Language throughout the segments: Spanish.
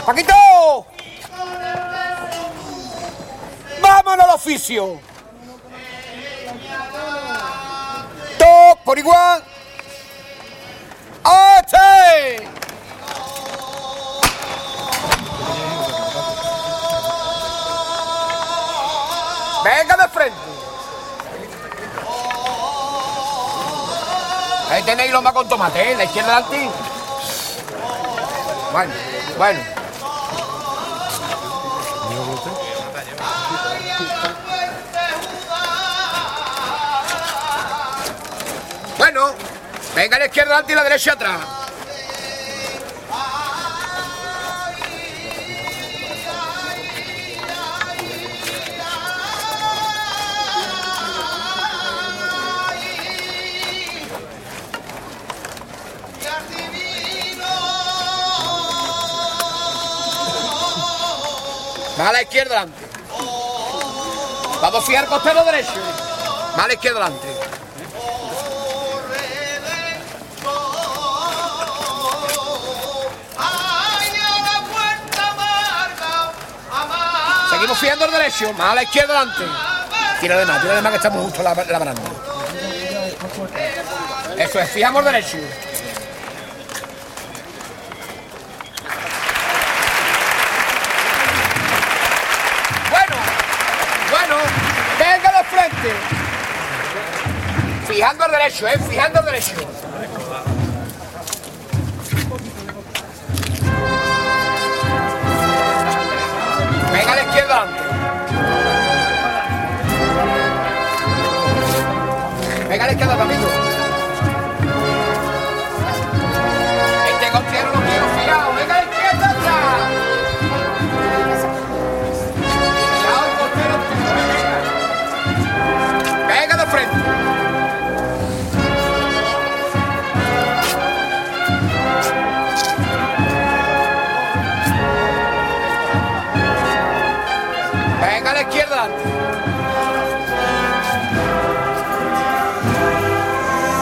¡Paquito! ¡Vámonos al oficio! ¡Todos por igual! ¡Oche! ¡Venga de frente! Ahí tenéis loma con tomate, ¿eh? La izquierda delante. Bueno. Bueno, venga a la izquierda delante y la derecha atrás. Más a la izquierda delante. Vamos a fijar costero derecho. Más a la izquierda delante. Seguimos fiando el derecho. Más a la izquierda delante. Tira de más que estamos justo la baranda. Eso es, fijamos derecho. Venga de frente. Fijando el derecho, fijando el derecho. Venga a la izquierda delante. Venga a la izquierda, papito. Este costero lo quiero fijado. Venga a la izquierda atrás. Fijado el costero. Venga de frente. Venga a la izquierda.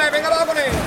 él, venga, vamos con él.